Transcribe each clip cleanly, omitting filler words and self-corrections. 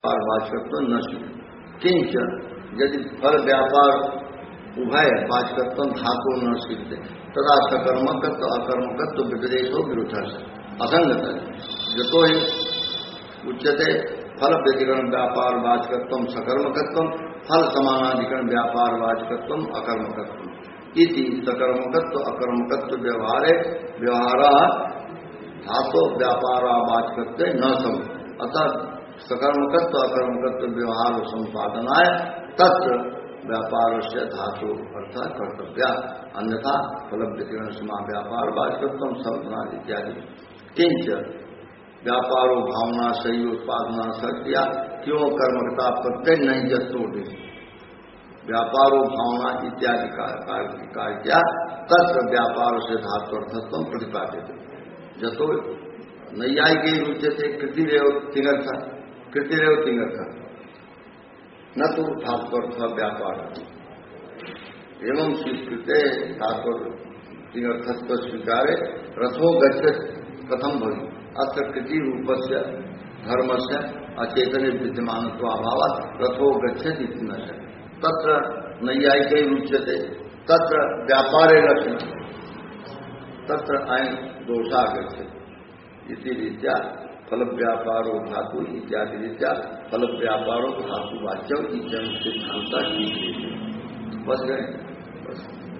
वाचकत्व न स्वीकृत। किंच यदि फल व्यापार उभय वाचकत्व धातु न स्वीकृत तदा सकर्मकत्व अकर्मकत्व विपदेशो विरुद्ध असंगत जतो ही उच्यते फल व्यतिकरण व्यापार वाचकत्व सकर्मकत्व फल समानाधिकरण व्यापार वाचकत्व अकर्मकत्व इति सकर्मकत्व अकर्मकत्व व्यवहार धातो व्यापार वाचकत्व न सम अतः सकर्मकत्व अकर्मकत्व व्यवहार संपादनाय तत्र व्यापार से धातु अर्थात कर्तव्य अन्यथा फल व्यतिकरण समा व्यापार वाचकत्व सर्वनाद इत्यादि। किंच व्यापारो भावना सही उत्पादना सक्रिया क्यों कर्मकता प्रत्यय नहीं जतोटे व्यापारो भावना इत्यादि कार्य तत्र व्यापार से धातु अर्थत्व प्रतिपादित जतो नैयायिक रुच्यते कृतिरेव तिंगर्थ कृतिरेव तिंगर्थ न तो धात्वर्थ व्यापार एवं स्वीकृते धात्वर तिंगर्थत्व स्वीकारे रथो गच्छत कथम भवि अत्र कृति रूपस्य धर्मस्य अचेतने विद्यमानत्वाभाव रथो गच्छति इति न तत्र नैयायिकै रुच्यते तत्र व्यापारे लक्षण तत्र अयं दोषा गच्छति इति रीत्या फल व्यापारो धातु इत्यादि रीत्या फल व्यापारो धातु वाच्यम इत्यम सिद्धांता की बस गए बस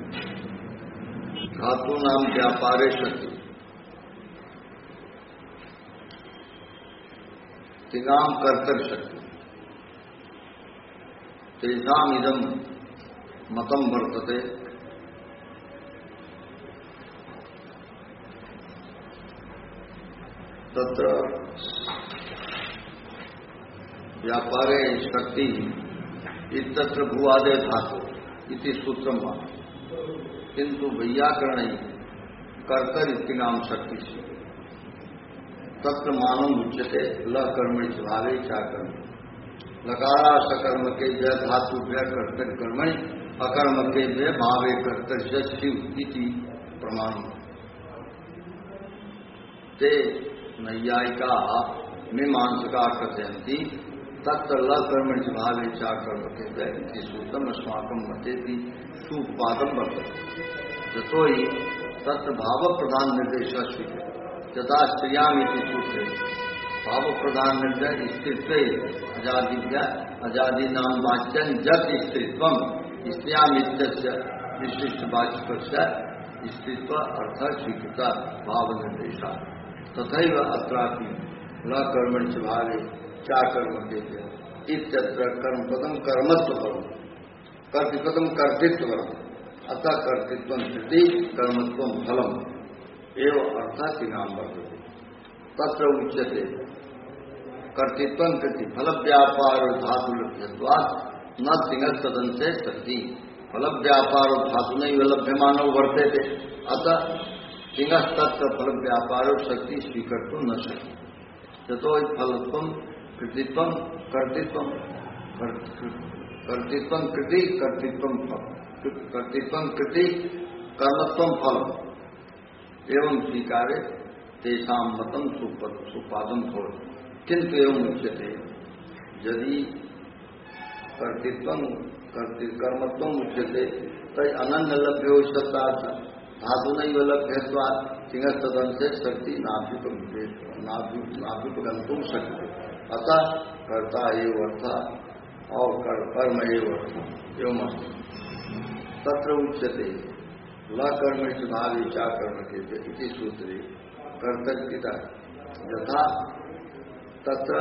धातु नाम व्यापारे शक्ति तिगाम कर्तव्य शक्ति तेषाम इदम मतम वर्तते तत्र व्यापारे शक्ति इत्यत्र भूआदे धातु इति सूत्रम किंतु वैयाकरण कर्तव्य इतिनाम शक्ति तत्र मानव उच्यते ल कर्मणि स्वभावे चाकर्म लकारा सकर्म के जय धातु व्यय कर्तव्य कर्मणि अकर्म के व्यय भावे कर्तव्य शिव इति प्रमाण ते नैयायिका मीमांसका कथयन्ति तत्र ल कर्मणि स्वभावे चाकर्म के व्यय इति सूत्रम अस्माकं मतेति सुपादम वर्तते ततो ही तत्र भाव प्रधान निर्देश स्वीकृत यथा स्त्रियामिति सूत्रे भाव प्रधान निर्देश स्त्रीत्व अजादि नाम वाच्यं जत स्त्रीत्वं स्त्रियामित्यस्य विशिष्ट वाचकस्य स्त्रीत्व अर्थ स्वीकृत भाव निर्देशा तथैव अत्रापि न कर्मणि स्वभावे चाकर्म के इत्यत्र कर्मपदम कर्मत्व फलम कर्तृपदम कर्तृत्व फलम अतः कर्तृत्व कृति कर्मत्व फलम एवं अर्थात नाम वर्तते तत्र उच्यते कर्तृत्व कृति फल व्यापार धातु लभ्यत्वात् न तिंगत सदन से शक्ति फल व्यापार धातु नहीं लभ्यमानो वर्तेते अतः तिंगत तत्र फल व्यापार शक्ति स्वीकर्तुं न शक्ति ततो फलत्व कृतित्व कर्तृत्व कर्तृत्व कृति कर्तृत्व फल कर्तृत्व कृति कर्मत्व फल एवं स्वीकारे तेषां मतम सुपादम हो किंतु एवं उच्यते यदि कर्तृत्व कर्मत्व उच्यते तय अनन्य लभ्यो सत्ता धातु नहीं लभ्यत्वा सिंह सदन से शक्ति नाभ्युपगंतुम शक्ति अतः कर्ता एव अर्थ और कर्म एव अर्थ एवं तत्र उच्यते ल कर्म स्वभावे चा कर्म के इति सूत्रे कर्तव्यता यथा तत्र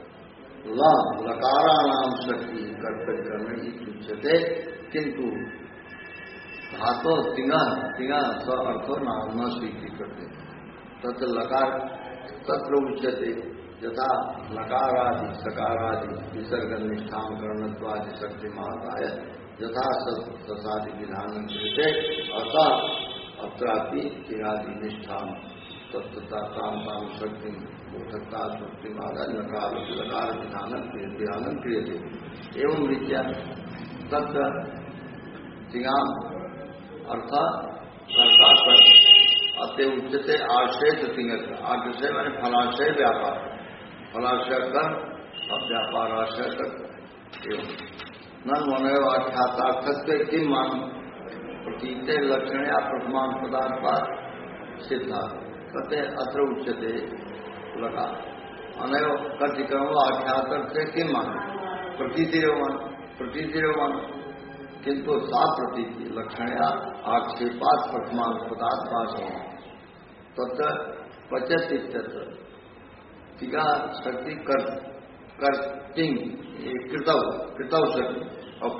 लकाराणाम शक्ति कर्तव्य कर्म इत्युच्यते किंतु धातो तिंगा स अर्थो न स्वीकृते तत्र लकार तत्र उच्यते यथा लकारादि सकारादि विसर्ग निष्ठान कर्णत्वादि शक्ति महाताय यथा ससादि विधान क्रियते अतः अत्रापि किरादि निष्ठान तत्ता ताम शक्ति बोधकता शक्ति मादाय लकार विधान क्रियते एवं रीत्या तत्र तिगाम अर्थात कर्ता कर अतः उच्यते आश्रय तिंगत आश्रय मैंने फलाशय व्यापार फलाशय कर अव्यापाराशय करता है। एवं नन्वनयो आख्यातार्थत्व किम मान प्रतीते लक्षण या प्रथमान पदार्थ सिद्धा कहते अत्र उच्यते लगा अनयो कथिकरण आख्यात किम मान प्रतीतिरवान किंतु सा प्रतीति लक्षणया आक्षेपात प्रथमान पदार्थ तत्र पचत इत्यत्र टीका शक्ति कर्तिंग कृतव शक्ति और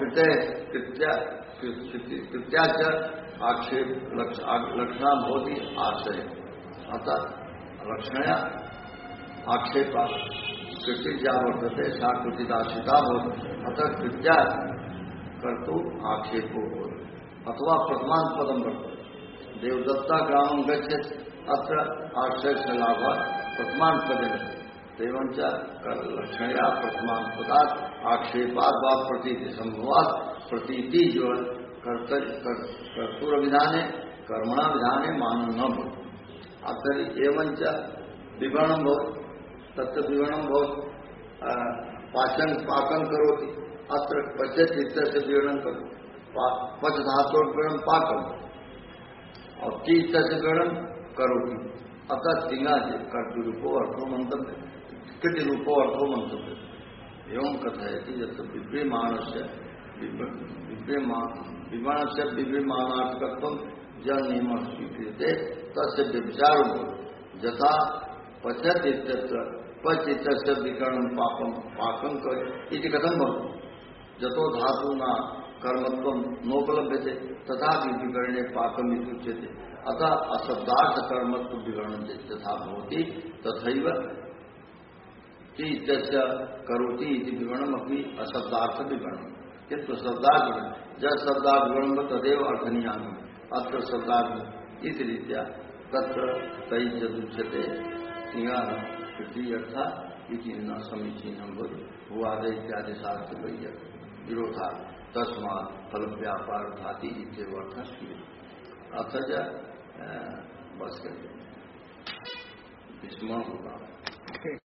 कृत्याच आक्षेप लक्षणा भवती आशय अतः लक्षणया आक्षेपा कृत्या वर्तते सा कृतिदाशिता भवति अतः कृत्या कर्तु आक्षेपो अथवा प्रथमान पदम वर्तते देवदत्ता ग्रामं गच्छति अत्र आश्रय लाभ प्रथमान पदे एवंच लक्षणया प्रथमान पदार्थ आक्षेपाद व प्रतीति संभवात प्रतीति जो कर्तुर विधाने कर्मणा विधाने मान न भव अतः एवंच विवरणं भवति तत्र विवरणं भवति पाकं करोति अत्र पचत इत्यस्य विवरणं करोति पच धातोर्विवरणं पाकम् और टी इत्यस्य विवरणं करोति अतः तिंगा कर्तृरूपो अर्थो मंतव्य कृतिरूपो अर्थो मंतव्य एवं कथयति यत् विप्रियमाणस्य विप्रियमाणार्थकत्वं जन नियम स्वीक्रियते तस्य व्यभिचारो यथा पचत इत्यत्र पच इत्यस्य विकरणं पाकं इति कथं भवति यतो धातुना कर्मत्वं नोपलभ्यते तथापि विकरणे पाकम् इति उच्यते अतः अशब्दार्थ कर्मत्व विवरणं यथा भवति तथैव इत्यस्य करोति इति विवरणमपि अशब्दार्थ विवरणं किन्तु शब्दार्थ जब शब्दार्थ विवरणं तदेव अर्थनीयामि अत्र शब्दार्थ इति रीत्या तत्र तैर्यदुच्यते सिंहार पृथ्वी अर्था इति न समीचीनं भूआद इत्यादि शास्त्र विरोधा तस्मात् फल व्यापार भाति इत्यर्थ अथ बस करके विस्मरण होगा।